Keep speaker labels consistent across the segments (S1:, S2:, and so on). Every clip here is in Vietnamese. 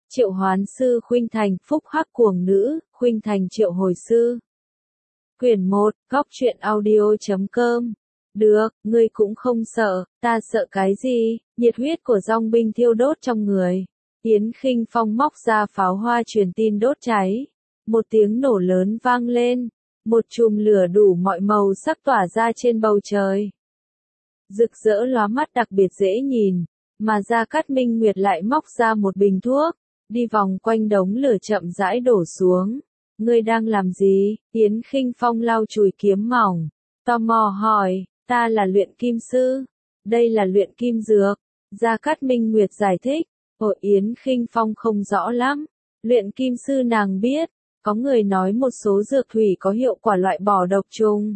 S1: Triệu hoán sư khuynh thành, phúc hắc cuồng nữ, khuynh thành triệu hồi sư. Quyển 1, góc truyện audio.com. Được, ngươi cũng không sợ, ta sợ cái gì? Nhiệt huyết của dòng binh thiêu đốt trong người. Yến Khinh Phong móc ra pháo hoa truyền tin đốt cháy. Một tiếng nổ lớn vang lên. Một chùm lửa đủ mọi màu sắc tỏa ra trên bầu trời. Rực rỡ lóa mắt đặc biệt dễ nhìn. Mà Gia Cát Minh Nguyệt lại móc ra một bình thuốc. Đi vòng quanh đống lửa chậm rãi đổ xuống. Ngươi đang làm gì? Yến Khinh Phong lau chùi kiếm mỏng. Tò mò hỏi, ta là luyện kim sư. Đây là luyện kim dược. Gia Cát Minh Nguyệt giải thích. Yến Khinh Phong không rõ lắm. Luyện kim sư nàng biết. Có người nói một số dược thủy có hiệu quả loại bỏ độc trùng.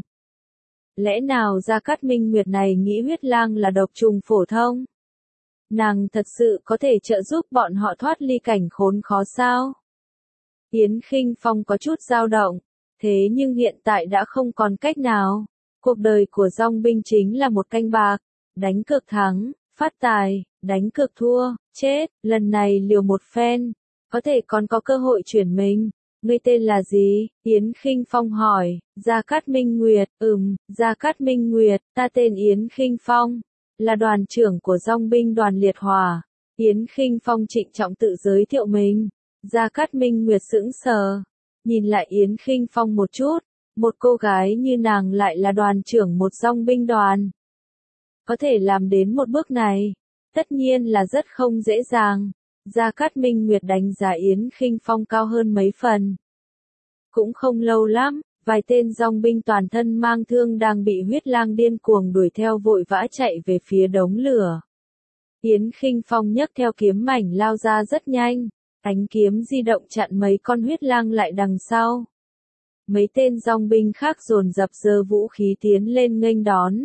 S1: Lẽ nào Gia Cát Minh Nguyệt này nghĩ huyết lang là độc trùng phổ thông? Nàng thật sự có thể trợ giúp bọn họ thoát ly cảnh khốn khó sao? Yến Khinh Phong có chút dao động, thế nhưng hiện tại đã không còn cách nào. Cuộc đời của dòng binh chính là một canh bạc, đánh cược thắng, phát tài, đánh cược thua, chết, lần này liều một phen, có thể còn có cơ hội chuyển mình. Ngươi tên là gì? Yến Khinh Phong hỏi. Gia Cát Minh Nguyệt. Gia Cát Minh Nguyệt, ta tên Yến Khinh Phong, là đoàn trưởng của dòng binh đoàn liệt hỏa. Yến Khinh Phong trịnh trọng tự giới thiệu mình. Gia Cát Minh Nguyệt sững sờ, nhìn lại Yến Khinh Phong một chút, một cô gái như nàng lại là đoàn trưởng một dòng binh đoàn. Có thể làm đến một bước này, tất nhiên là rất không dễ dàng. Gia Cát Minh Nguyệt đánh giá Yến Khinh Phong cao hơn mấy phần. Cũng không lâu lắm, vài tên dòng binh toàn thân mang thương đang bị huyết lang điên cuồng đuổi theo vội vã chạy về phía đống lửa. Yến Khinh Phong nhấc theo kiếm mảnh lao ra rất nhanh, ánh kiếm di động chặn mấy con huyết lang lại đằng sau. Mấy tên dòng binh khác dồn dập giơ vũ khí tiến lên nghênh đón.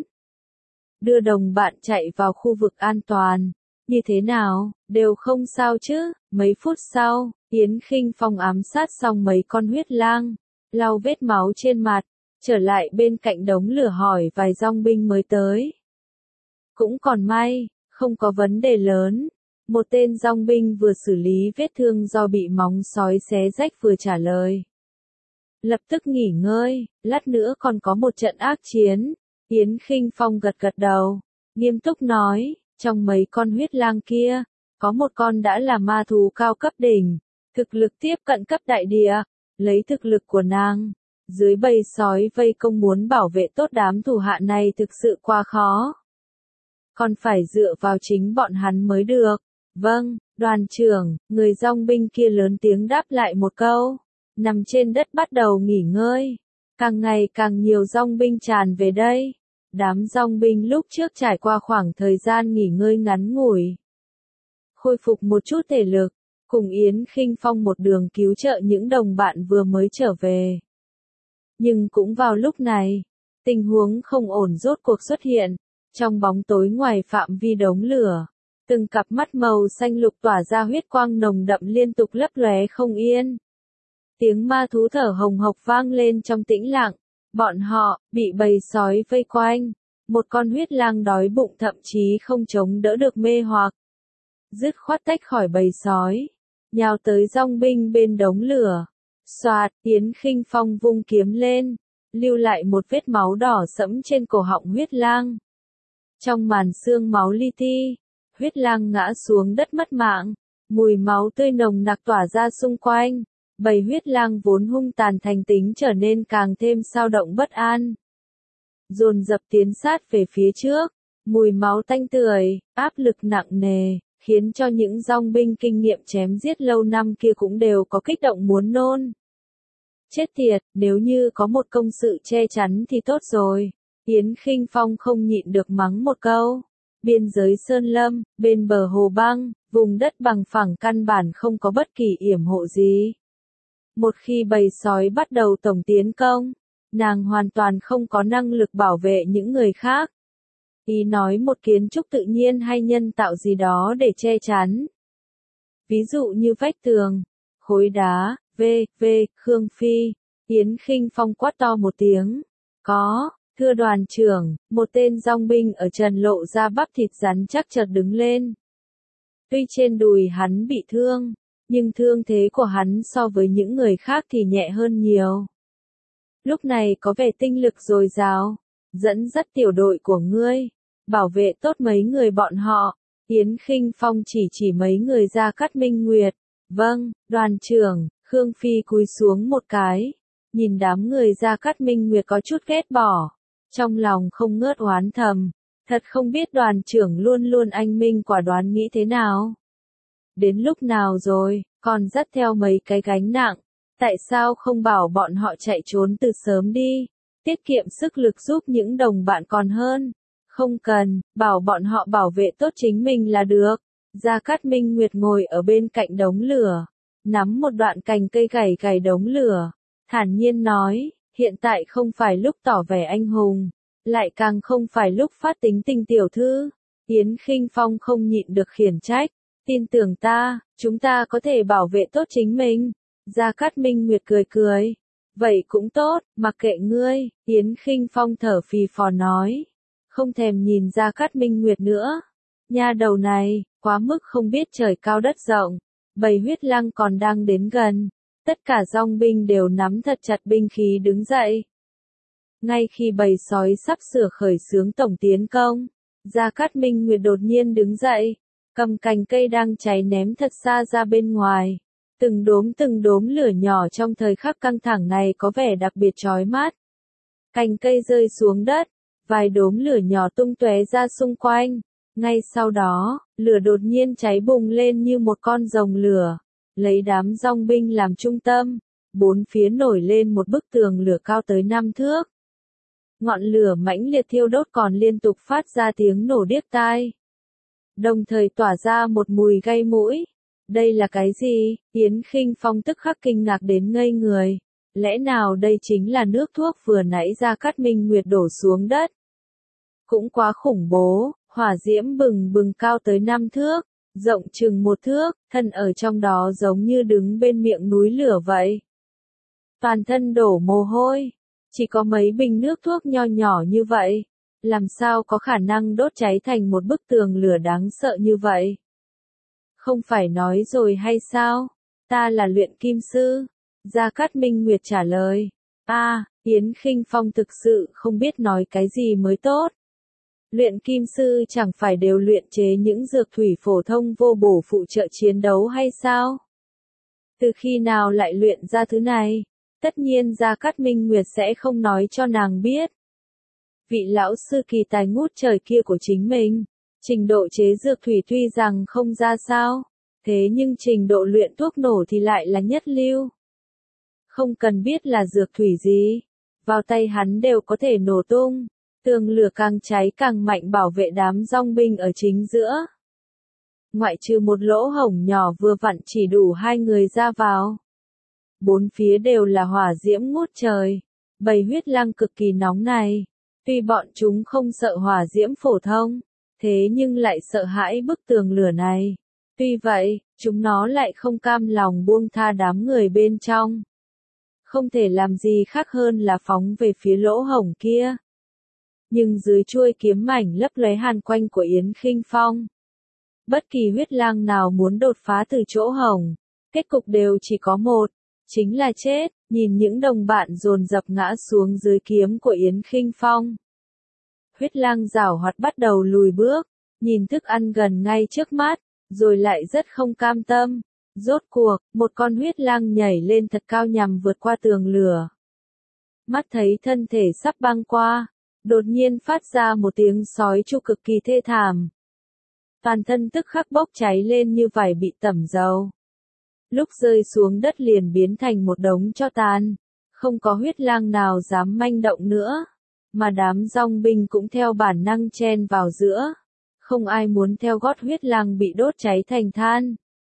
S1: Đưa đồng bạn chạy vào khu vực an toàn. Như thế nào, đều không sao chứ? Mấy phút sau, Yến Khinh Phong ám sát xong mấy con huyết lang, lau vết máu trên mặt, trở lại bên cạnh đống lửa hỏi vài dòng binh mới tới. Cũng còn may, không có vấn đề lớn. Một tên dòng binh vừa xử lý vết thương do bị móng sói xé rách vừa trả lời. Lập tức nghỉ ngơi, lát nữa còn có một trận ác chiến. Yến Khinh Phong gật gật đầu, nghiêm túc nói. Trong mấy con huyết lang kia, có một con đã là ma thú cao cấp đỉnh, thực lực tiếp cận cấp đại địa, lấy thực lực của nàng, dưới bầy sói vây công muốn bảo vệ tốt đám thủ hạ này thực sự quá khó. Còn phải dựa vào chính bọn hắn mới được. Vâng, đoàn trưởng, người dòng binh kia lớn tiếng đáp lại một câu, nằm trên đất bắt đầu nghỉ ngơi. Càng ngày càng nhiều dòng binh tràn về đây. Đám dòng binh lúc trước trải qua khoảng thời gian nghỉ ngơi ngắn ngủi, khôi phục một chút thể lực, cùng Yến Khinh Phong một đường cứu trợ những đồng bạn vừa mới trở về. Nhưng cũng vào lúc này, tình huống không ổn rốt cuộc xuất hiện. Trong bóng tối ngoài phạm vi đống lửa, từng cặp mắt màu xanh lục tỏa ra huyết quang nồng đậm liên tục lấp lóe không yên. Tiếng ma thú thở hồng hộc vang lên trong tĩnh lặng. Bọn họ, bị bầy sói vây quanh. Một con huyết lang đói bụng thậm chí không chống đỡ được mê hoặc. Dứt khoát tách khỏi bầy sói. Nhào tới dòng binh bên đống lửa. Xoạt, Yến Khinh Phong vung kiếm lên. Lưu lại một vết máu đỏ sẫm trên cổ họng huyết lang. Trong màn sương máu li ti, huyết lang ngã xuống đất mất mạng. Mùi máu tươi nồng nặc tỏa ra xung quanh. Bầy huyết lang vốn hung tàn thành tính trở nên càng thêm xao động bất an. Dồn dập tiến sát về phía trước, mùi máu tanh tưởi, áp lực nặng nề, khiến cho những dòng binh kinh nghiệm chém giết lâu năm kia cũng đều có kích động muốn nôn. Chết tiệt, nếu như có một công sự che chắn thì tốt rồi. Yến Khinh Phong không nhịn được mắng một câu. Biên giới sơn lâm, bên bờ hồ băng, vùng đất bằng phẳng căn bản không có bất kỳ yểm hộ gì. Một khi bầy sói bắt đầu tổng tiến công, nàng hoàn toàn không có năng lực bảo vệ những người khác. Ý nói một kiến trúc tự nhiên hay nhân tạo gì đó để che chắn. Ví dụ như vách tường, khối đá, Khương Phi. Yến Khinh Phong quát to một tiếng. Có, thưa đoàn trưởng, một tên dòng binh ở trần lộ ra bắp thịt rắn chắc chợt đứng lên. Tuy trên đùi hắn bị thương, nhưng thương thế của hắn so với những người khác thì nhẹ hơn nhiều. Lúc này có vẻ tinh lực dồi dào, dẫn dắt tiểu đội của ngươi, bảo vệ tốt mấy người bọn họ. Yến Khinh Phong chỉ mấy người Gia Cát Minh Nguyệt. Vâng, đoàn trưởng. Khương Phi cúi xuống một cái, nhìn đám người Gia Cát Minh Nguyệt có chút ghét bỏ, trong lòng không ngớt oán thầm, thật không biết đoàn trưởng luôn luôn anh minh quả đoán nghĩ thế nào. Đến lúc nào rồi, còn dắt theo mấy cái gánh nặng, tại sao không bảo bọn họ chạy trốn từ sớm đi, tiết kiệm sức lực giúp những đồng bạn còn hơn. Không cần, bảo bọn họ bảo vệ tốt chính mình là được. Gia Cát Minh Nguyệt ngồi ở bên cạnh đống lửa, nắm một đoạn cành cây gảy đống lửa, thản nhiên nói, hiện tại không phải lúc tỏ vẻ anh hùng, lại càng không phải lúc phát tính tình tiểu thư. Yến Khinh Phong không nhịn được khiển trách, tin tưởng ta, chúng ta có thể bảo vệ tốt chính mình. Gia Cát Minh Nguyệt cười cười, vậy cũng tốt, mặc kệ ngươi. Yến Khinh Phong thở phì phò nói, không thèm nhìn Gia Cát Minh Nguyệt nữa. Nha đầu này, quá mức không biết trời cao đất rộng. Bầy huyết lăng còn đang đến gần, tất cả dòng binh đều nắm thật chặt binh khí đứng dậy. Ngay khi bầy sói sắp sửa khởi xướng tổng tiến công, Gia Cát Minh Nguyệt đột nhiên đứng dậy, cầm cành cây đang cháy ném thật xa ra bên ngoài. Từng đốm lửa nhỏ trong thời khắc căng thẳng này có vẻ đặc biệt chói mắt. Cành cây rơi xuống đất, vài đốm lửa nhỏ tung tóe ra xung quanh. Ngay sau đó, lửa đột nhiên cháy bùng lên như một con rồng lửa, lấy đám dòng binh làm trung tâm, bốn phía nổi lên một bức tường lửa cao tới 5 thước. Ngọn lửa mãnh liệt thiêu đốt còn liên tục phát ra tiếng nổ điếc tai, đồng thời tỏa ra một mùi gây mũi. Đây là cái gì? Yến Khinh Phong tức khắc kinh ngạc đến ngây người. Lẽ nào đây chính là nước thuốc vừa nãy Gia Cát Minh Nguyệt đổ xuống đất? Cũng quá khủng bố. Hỏa diễm bừng bừng cao tới 5 thước, rộng chừng 1 thước, thân ở trong đó giống như đứng bên miệng núi lửa vậy. Toàn thân đổ mồ hôi, chỉ có mấy bình nước thuốc nho nhỏ như vậy, làm sao có khả năng đốt cháy thành một bức tường lửa đáng sợ như vậy? Không phải nói rồi hay sao? Ta là luyện kim sư. Gia Cát Minh Nguyệt trả lời. Yến Khinh Phong thực sự không biết nói cái gì mới tốt. Luyện kim sư chẳng phải đều luyện chế những dược thủy phổ thông vô bổ phụ trợ chiến đấu hay sao? Từ khi nào lại luyện ra thứ này? Tất nhiên Gia Cát Minh Nguyệt sẽ không nói cho nàng biết. Vị lão sư kỳ tài ngút trời kia của chính mình, trình độ chế dược thủy tuy rằng không ra sao, thế nhưng trình độ luyện thuốc nổ thì lại là nhất lưu. Không cần biết là dược thủy gì, vào tay hắn đều có thể nổ tung. Tường lửa càng cháy càng mạnh bảo vệ đám dòng binh ở chính giữa. Ngoại trừ một lỗ hổng nhỏ vừa vặn chỉ đủ 2 người ra vào. Bốn phía đều là hỏa diễm ngút trời. Bầy huyết lăng cực kỳ nóng này. Tuy bọn chúng không sợ hỏa diễm phổ thông, thế nhưng lại sợ hãi bức tường lửa này. Tuy vậy, chúng nó lại không cam lòng buông tha đám người bên trong. Không thể làm gì khác hơn là phóng về phía lỗ hổng kia. Nhưng dưới chuôi kiếm mảnh lấp lóe hàn quanh của Yến Khinh Phong, bất kỳ huyết lang nào muốn đột phá từ chỗ hổng, kết cục đều chỉ có một, chính là chết. Nhìn những đồng bạn dồn dập ngã xuống dưới kiếm của Yến Khinh Phong, huyết lang giảo hoạt bắt đầu lùi bước, nhìn thức ăn gần ngay trước mắt, rồi lại rất không cam tâm. Rốt cuộc, một con huyết lang nhảy lên thật cao nhằm vượt qua tường lửa. Mắt thấy thân thể sắp băng qua, đột nhiên phát ra một tiếng sói tru cực kỳ thê thảm. Toàn thân tức khắc bốc cháy lên như vải bị tẩm dầu. Lúc rơi xuống đất liền biến thành một đống tro tàn, không có huyết lang nào dám manh động nữa, mà đám dòng binh cũng theo bản năng chen vào giữa. Không ai muốn theo gót huyết lang bị đốt cháy thành than.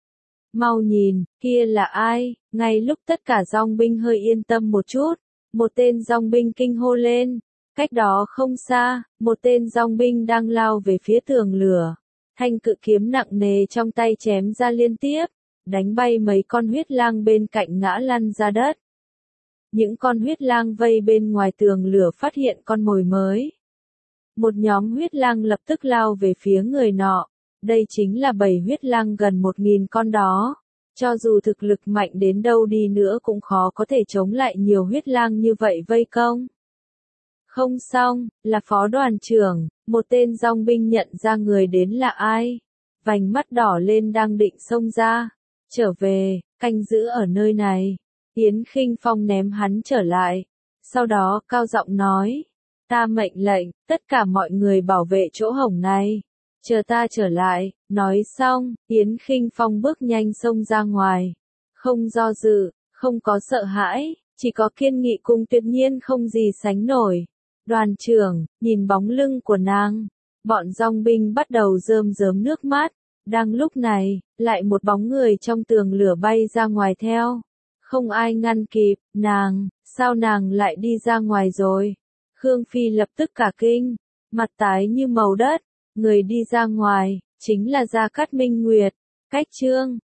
S1: Mau nhìn, kia là ai? Ngay lúc tất cả dòng binh hơi yên tâm một chút, một tên dòng binh kinh hô lên. Cách đó không xa, một tên dòng binh đang lao về phía tường lửa. Thanh cự kiếm nặng nề trong tay chém ra liên tiếp, đánh bay mấy con huyết lang bên cạnh ngã lăn ra đất. Những con huyết lang vây bên ngoài tường lửa phát hiện con mồi mới. Một nhóm huyết lang lập tức lao về phía người nọ. Đây chính là bầy huyết lang gần 1000 con đó. Cho dù thực lực mạnh đến đâu đi nữa cũng khó có thể chống lại nhiều huyết lang như vậy vây công. Không xong, là phó đoàn trưởng, một tên dòng binh nhận ra người đến là ai. Vành mắt đỏ lên đang định xông ra. Trở về, canh giữ ở nơi này. Yến Khinh Phong ném hắn trở lại. Sau đó cao giọng nói. Ta mệnh lệnh, tất cả mọi người bảo vệ chỗ hổng này. Chờ ta trở lại, nói xong, Yến Khinh Phong bước nhanh xông ra ngoài. Không do dự, không có sợ hãi, chỉ có kiên nghị cùng tuyệt nhiên không gì sánh nổi. Đoàn trưởng, nhìn bóng lưng của nàng. Bọn dòng binh bắt đầu rơm rớm nước mắt. Đang lúc này, lại một bóng người trong tường lửa bay ra ngoài theo. Không ai ngăn kịp, nàng, sao nàng lại đi ra ngoài rồi? Khương Phi lập tức cả kinh, mặt tái như màu đất. Người đi ra ngoài, chính là Gia Cát Minh Nguyệt. Cách chương